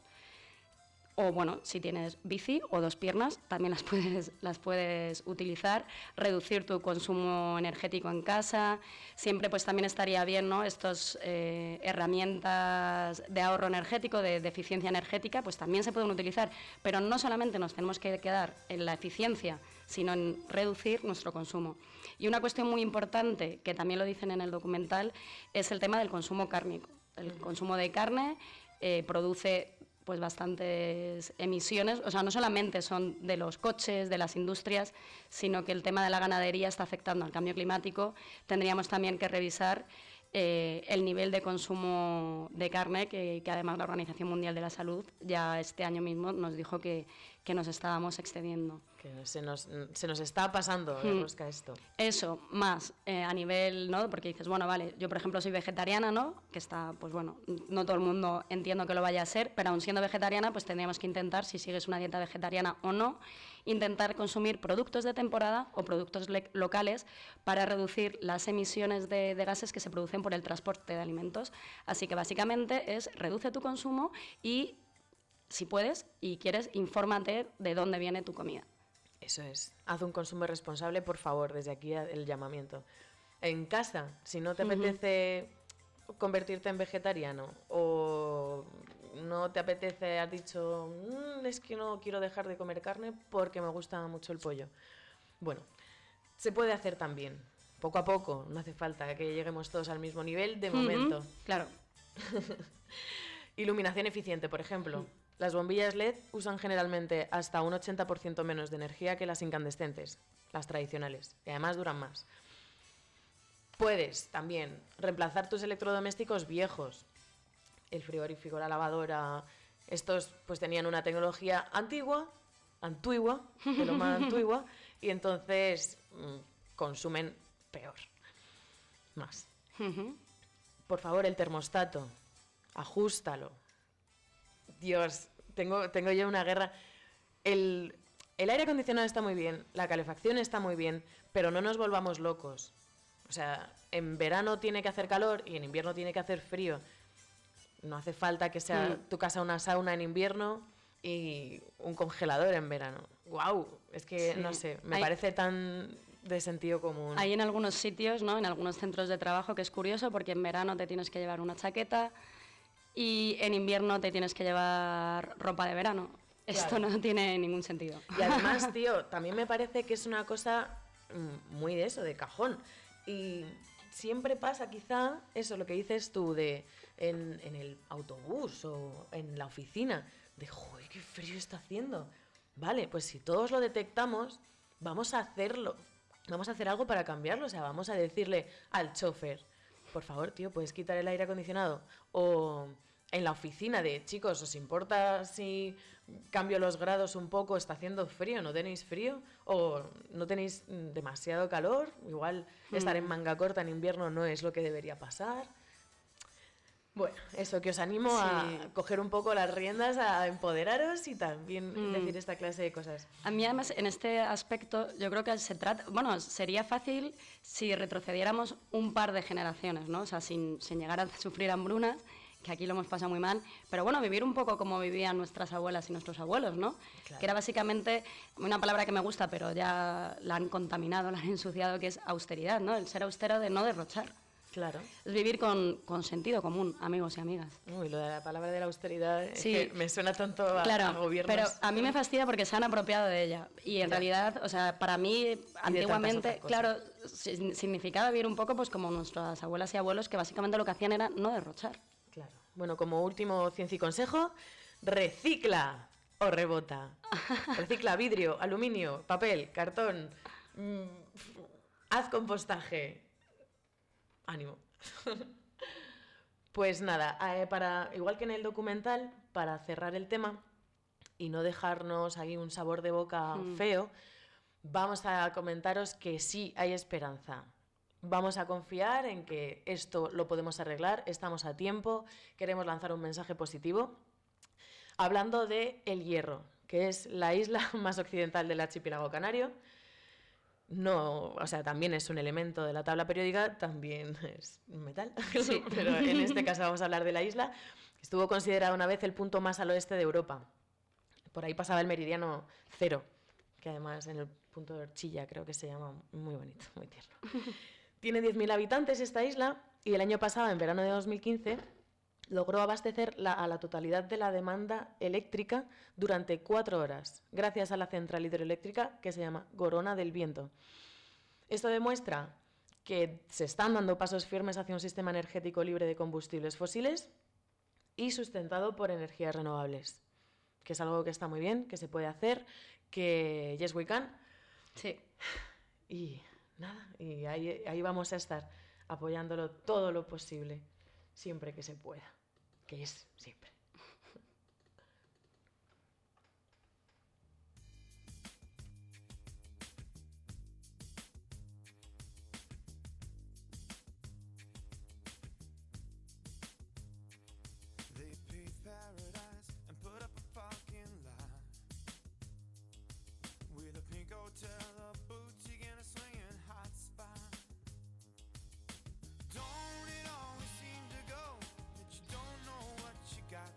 O bueno, si tienes bici o dos piernas, también las puedes, las puedes utilizar, reducir tu consumo energético en casa. Siempre pues también estaría bien, ¿no? Estas eh, herramientas de ahorro energético, de, de eficiencia energética, pues también se pueden utilizar. Pero no solamente nos tenemos que quedar en la eficiencia, sino en reducir nuestro consumo. Y una cuestión muy importante, que también lo dicen en el documental, es el tema del consumo cárnico. El consumo de carne eh, produce pues bastantes emisiones, o sea, no solamente son de los coches, de las industrias, sino que el tema de la ganadería está afectando al cambio climático. Tendríamos también que revisar eh, el nivel de consumo de carne, que, que además la Organización Mundial de la Salud ya este año mismo nos dijo que, que nos estábamos excediendo. Que se nos, se nos está pasando de rosca esto. Eso, más eh, a nivel, ¿no? Porque dices, bueno, vale, yo por ejemplo soy vegetariana, ¿no? Que está, pues bueno, no todo el mundo entiendo que lo vaya a ser, pero aún siendo vegetariana, pues tendríamos que intentar, si sigues una dieta vegetariana o no, intentar consumir productos de temporada o productos locales para reducir las emisiones de, de gases que se producen por el transporte de alimentos. Así que básicamente es reduce tu consumo y, si puedes y quieres, infórmate de dónde viene tu comida. Eso es. Haz un consumo responsable, por favor, desde aquí el llamamiento. En casa, si no te uh-huh. apetece convertirte en vegetariano o no te apetece, has dicho, mmm, es que no quiero dejar de comer carne porque me gusta mucho el pollo. Bueno, se puede hacer también, poco a poco, no hace falta que lleguemos todos al mismo nivel de momento. Uh-huh. Claro. Iluminación eficiente, por ejemplo. Las bombillas L E D usan generalmente hasta un ochenta por ciento menos de energía que las incandescentes, las tradicionales, y además duran más. Puedes también reemplazar tus electrodomésticos viejos. El frigorífico, la lavadora, estos pues tenían una tecnología antigua, antigua, de lo más antigua, y entonces mmm, consumen peor, más. Por favor, el termostato, ajústalo. Dios, tengo, tengo yo una guerra. El, el aire acondicionado está muy bien, la calefacción está muy bien, pero no nos volvamos locos. O sea, en verano tiene que hacer calor y en invierno tiene que hacer frío. No hace falta que sea mm. tu casa una sauna en invierno y un congelador en verano. ¡Guau! Es que, sí. no sé, me Hay... parece tan de sentido común. Hay en algunos sitios, ¿no? En algunos centros de trabajo que es curioso porque en verano te tienes que llevar una chaqueta y en invierno te tienes que llevar ropa de verano. Claro. Esto no tiene ningún sentido. Y además, tío, también me parece que es una cosa muy de eso, de cajón. Y siempre pasa quizá eso, lo que dices tú, de en, en el autobús o en la oficina, de joder, qué frío está haciendo. Vale, pues si todos lo detectamos, vamos a hacerlo. Vamos a hacer algo para cambiarlo. O sea, vamos a decirle al chofer, por favor, tío, ¿puedes quitar el aire acondicionado? O en la oficina de, chicos, ¿os importa si cambio los grados un poco? ¿Está haciendo frío? ¿No tenéis frío? ¿O no tenéis demasiado calor? Igual mm. estar en manga corta en invierno no es lo que debería pasar. Bueno, eso, que os animo sí. a coger un poco las riendas, a empoderaros y también mm. decir esta clase de cosas. A mí además en este aspecto yo creo que se trata, bueno, sería fácil si retrocediéramos un par de generaciones, ¿no? O sea, sin, sin llegar a sufrir hambrunas, que aquí lo hemos pasado muy mal, pero bueno, vivir un poco como vivían nuestras abuelas y nuestros abuelos, ¿no? Claro. Que era básicamente una palabra que me gusta, pero ya la han contaminado, la han ensuciado, que es austeridad, ¿no? El ser austero de no derrochar. Claro. Es vivir con, con sentido común, amigos y amigas. Uy, lo de la palabra de la austeridad sí. es que me suena tanto a, claro, a gobiernos. Pero a mí me fastidia porque se han apropiado de ella. Y en ya. realidad, o sea, para mí, antiguamente, claro, significaba vivir un poco pues como nuestras abuelas y abuelos, que básicamente lo que hacían era no derrochar. Claro. Bueno, como último ciencia y consejo, recicla o rebota. Recicla vidrio, aluminio, papel, cartón, mmm, haz compostaje. Ánimo. Pues nada, eh, para, igual que en el documental, para cerrar el tema y no dejarnos ahí un sabor de boca mm. feo, vamos a comentaros que sí hay esperanza. Vamos a confiar en que esto lo podemos arreglar, estamos a tiempo, queremos lanzar un mensaje positivo. Hablando de El Hierro, que es la isla más occidental del archipiélago canario. No, o sea, también es un elemento de la tabla periódica, también es metal, sí. Pero en este caso vamos a hablar de la isla. Estuvo considerada una vez el punto más al oeste de Europa. Por ahí pasaba el meridiano cero, que además en el punto de Horchilla creo que se llama, muy bonito, muy tierno. Tiene diez mil habitantes esta isla y el año pasado, en verano de dos mil quince, logró abastecer la, a la totalidad de la demanda eléctrica durante cuatro horas, gracias a la central hidroeléctrica que se llama Gorona del Viento. Esto demuestra que se están dando pasos firmes hacia un sistema energético libre de combustibles fósiles y sustentado por energías renovables, que es algo que está muy bien, que se puede hacer, que yes we can. Sí. Y nada, y ahí, ahí vamos a estar apoyándolo todo lo posible, siempre que se pueda, que es siempre. Don't it always seem to go that you don't know what you got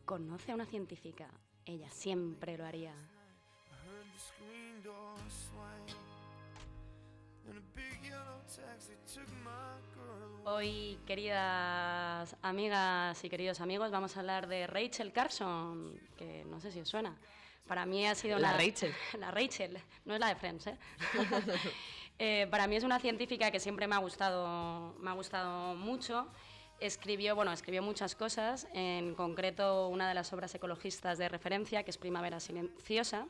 conoce a una científica. Ella siempre lo haría. Hoy, queridas amigas y queridos amigos, vamos a hablar de Rachel Carson, que no sé si os suena. Para mí ha sido la una... Rachel. La Rachel, no es la de Friends, ¿eh? eh, para mí es una científica que siempre me ha gustado, me ha gustado mucho. Escribió, bueno, escribió muchas cosas, en concreto una de las obras ecologistas de referencia, que es Primavera Silenciosa.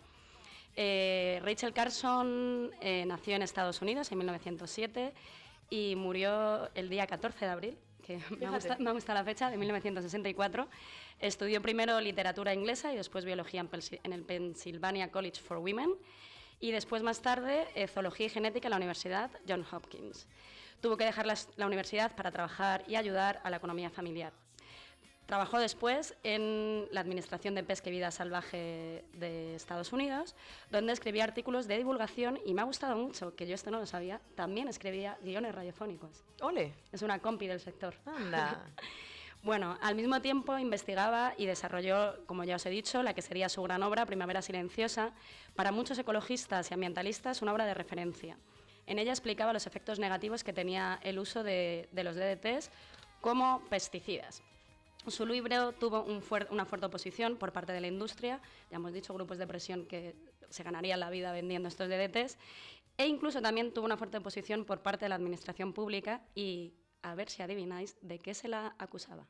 Eh, Rachel Carson eh, nació en Estados Unidos en mil novecientos siete y murió el día catorce de abril, que me ha, gustado, me ha gustado la fecha, de mil novecientos sesenta y cuatro. Estudió primero literatura inglesa y después biología en, Pensil- en el Pennsylvania College for Women y después, más tarde, eh, zoología y genética en la Universidad Johns Hopkins. Tuvo que dejar la, la universidad para trabajar y ayudar a la economía familiar. Trabajó después en la Administración de Pesca y Vida Salvaje de Estados Unidos, donde escribía artículos de divulgación y me ha gustado mucho, que yo esto no lo sabía, también escribía guiones radiofónicos. ¡Ole! Es una compi del sector. ¡Anda! Bueno, al mismo tiempo investigaba y desarrolló, como ya os he dicho, la que sería su gran obra, Primavera Silenciosa, para muchos ecologistas y ambientalistas una obra de referencia. En ella explicaba los efectos negativos que tenía el uso de, de los D D Ts como pesticidas. Su libro tuvo un fuer- una fuerte oposición por parte de la industria, ya hemos dicho, grupos de presión que se ganarían la vida vendiendo estos D D Ts, e incluso también tuvo una fuerte oposición por parte de la administración pública y, a ver si adivináis, ¿de qué se la acusaba?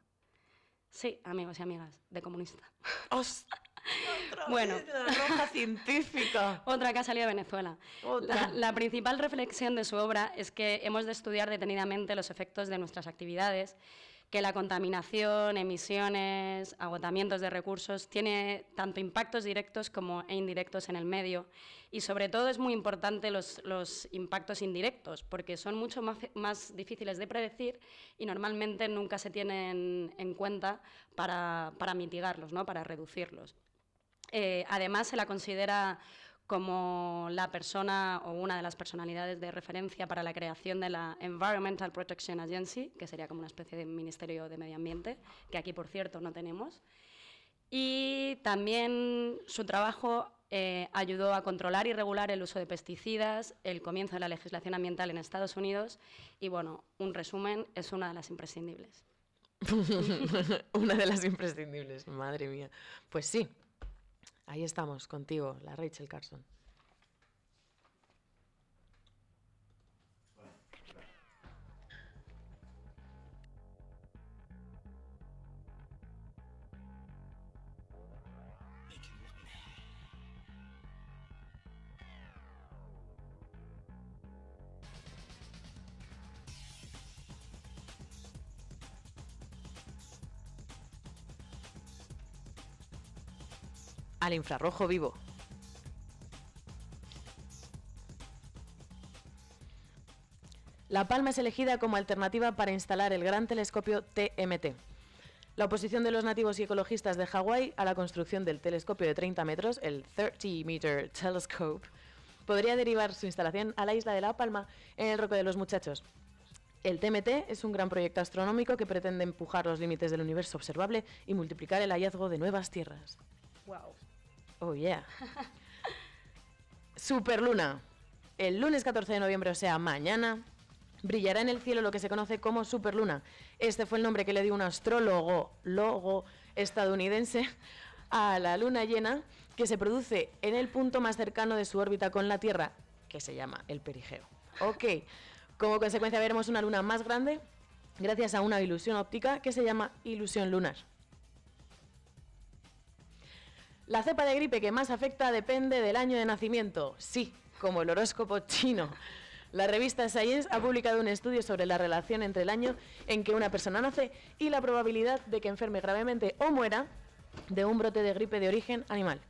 Sí, amigos y amigas, de comunista. ¡Ostras! Bueno, La roja científica. Otra que ha salido de Venezuela. Otra. La, la principal reflexión de su obra es que hemos de estudiar detenidamente los efectos de nuestras actividades, que la contaminación, emisiones, agotamientos de recursos tiene tanto impactos directos como e indirectos en el medio y sobre todo es muy importante los, los impactos indirectos porque son mucho más, más difíciles de predecir y normalmente nunca se tienen en cuenta para, para mitigarlos, ¿no? Para reducirlos. Eh, además se la considera como la persona o una de las personalidades de referencia para la creación de la Environmental Protection Agency, que sería como una especie de Ministerio de Medio Ambiente, que aquí, por cierto, no tenemos. Y también su trabajo eh, ayudó a controlar y regular el uso de pesticidas, el comienzo de la legislación ambiental en Estados Unidos y, bueno, un resumen, es una de las imprescindibles. Una de las imprescindibles, madre mía. Pues sí. Ahí estamos, contigo, la Rachel Carson. Al infrarrojo vivo. La Palma es elegida como alternativa para instalar el gran telescopio T M T. La oposición de los nativos y ecologistas de Hawái a la construcción del telescopio de treinta metros, el thirty meter Telescope, podría derivar su instalación a la isla de La Palma en el Roque de los Muchachos. El T M T es un gran proyecto astronómico que pretende empujar los límites del universo observable y multiplicar el hallazgo de nuevas tierras. Wow. Oh, yeah. Superluna. El lunes catorce de noviembre, o sea, mañana, brillará en el cielo lo que se conoce como superluna. Este fue el nombre que le dio un astrólogo logo estadounidense a la luna llena que se produce en el punto más cercano de su órbita con la Tierra, que se llama el perigeo. Ok. Como consecuencia veremos una luna más grande gracias a una ilusión óptica que se llama ilusión lunar. La cepa de gripe que más afecta depende del año de nacimiento. Sí, como el horóscopo chino. La revista Science ha publicado un estudio sobre la relación entre el año en que una persona nace y la probabilidad de que enferme gravemente o muera de un brote de gripe de origen animal.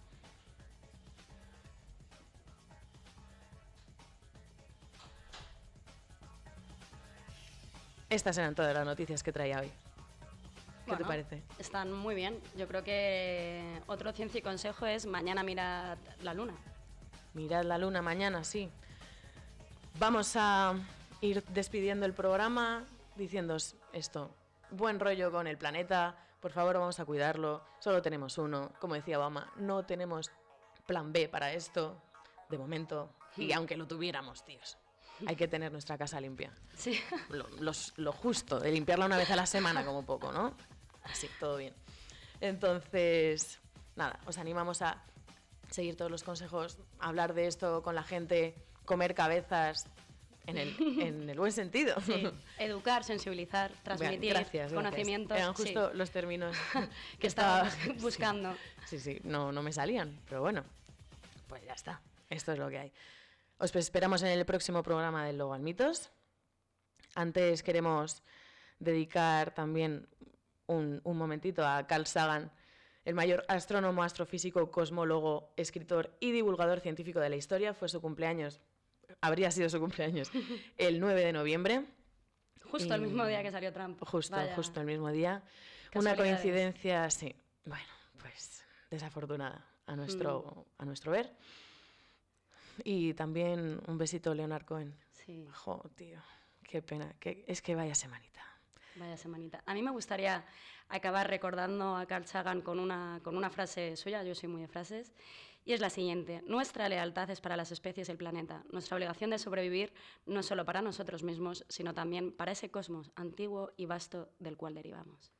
Estas eran todas las noticias que traía hoy. ¿Qué Bueno, te parece? Están muy bien. Yo creo que otro ciencia y consejo es mañana mirad la luna. Mirad la luna mañana, sí. Vamos a ir despidiendo el programa diciéndoos esto. Buen rollo con el planeta, por favor, vamos a cuidarlo, solo tenemos uno, como decía Obama, no tenemos plan B para esto, de momento, y aunque lo tuviéramos, tíos, hay que tener nuestra casa limpia. Sí. Lo, los- lo justo, de limpiarla una vez a la semana como poco, ¿no? Así, todo bien. Entonces, nada, os animamos a seguir todos los consejos, hablar de esto con la gente, comer cabezas, en el, en el buen sentido. Sí. Educar, sensibilizar, transmitir Gracias, conocimientos. gracias. Eran sí, justo los términos que estaba bus- buscando. Sí, sí, no, no me salían, pero bueno, pues ya está. Esto es lo que hay. Os esperamos en el próximo programa del Logo al Mitos. Antes queremos dedicar también un, un momentito a Carl Sagan, el mayor astrónomo, astrofísico, cosmólogo, escritor y divulgador científico de la historia. Fue su cumpleaños, habría sido su cumpleaños, el nueve de noviembre. Justo el mismo día que salió Trump. Justo, Vaya. justo el mismo día. Una Casualidades. coincidencia, sí, bueno, pues desafortunada a nuestro, a nuestro ver. Y también un besito a Leonard Cohen. Sí, Jo, tío, qué pena. Que, es que vaya semanita. vaya semanita. A mí me gustaría acabar recordando a Carl Sagan con una, con una frase suya, yo soy muy de frases, y es la siguiente: nuestra lealtad es para las especies del planeta. Nuestra obligación de sobrevivir no es solo para nosotros mismos, sino también para ese cosmos antiguo y vasto del cual derivamos.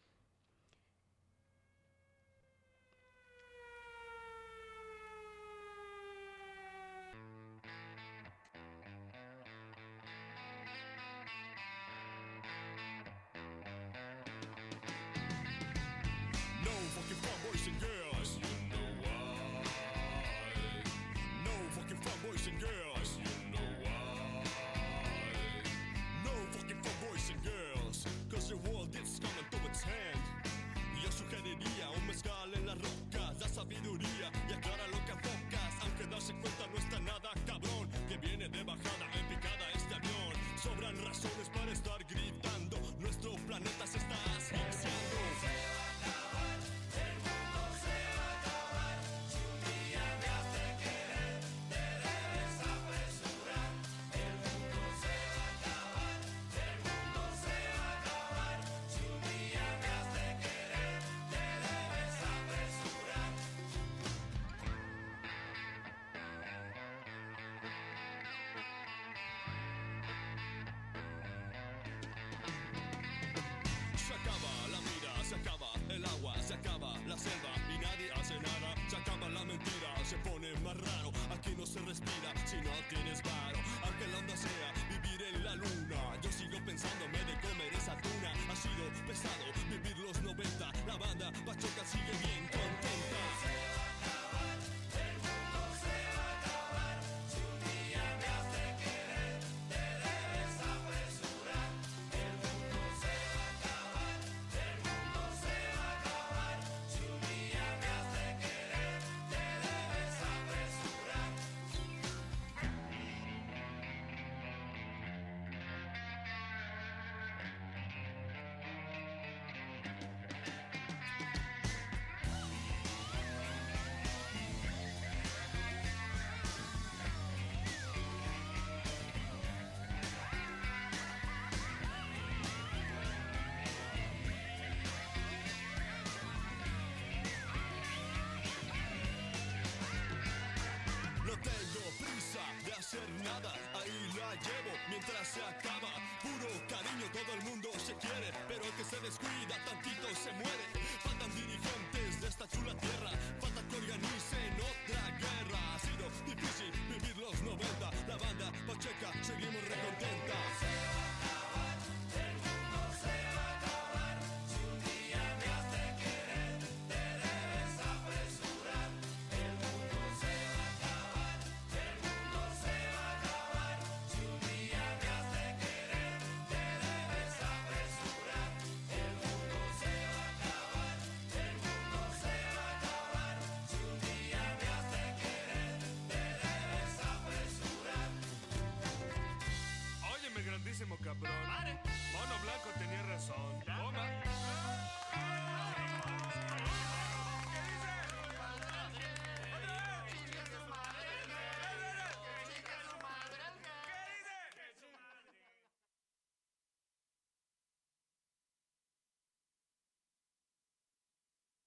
No fucking fun boys and girls. You know why? No fucking fun boys and girls. You know why? No fucking fun boys and girls. Cause the world is coming to its hand. Yo sugeriría un mezcal en las rocas, da sabiduría y aclara lo que enfocas. Aunque darse cuenta no está nada cabrón, que viene de bajada en picada este avión. Sobran razones para estar gritando, nuestro planeta se está asfixiando. Se acaba la vida, se acaba el agua, se acaba la selva y nadie hace nada. Se acaba la mentira, se pone más raro. Aquí no se respira si no tienes varo. Aunque la onda sea vivir en la luna, yo sigo pensándome de comer esa tuna. Ha sido pesado vivir los noventa. La banda Pachoca sigue bien contenta. No tengo prisa de hacer nada, ahí la llevo mientras se acaba. Puro cariño, todo el mundo se quiere, pero el que se descuida tantito se muere. Faltan dirigentes de esta chula tierra, falta que organicen otra guerra. Ha sido difícil vivir los noventa, la banda Pacheca seguimos recontenta. Óyeme, grandísimo cabrón. Mono Blanco tenía razón.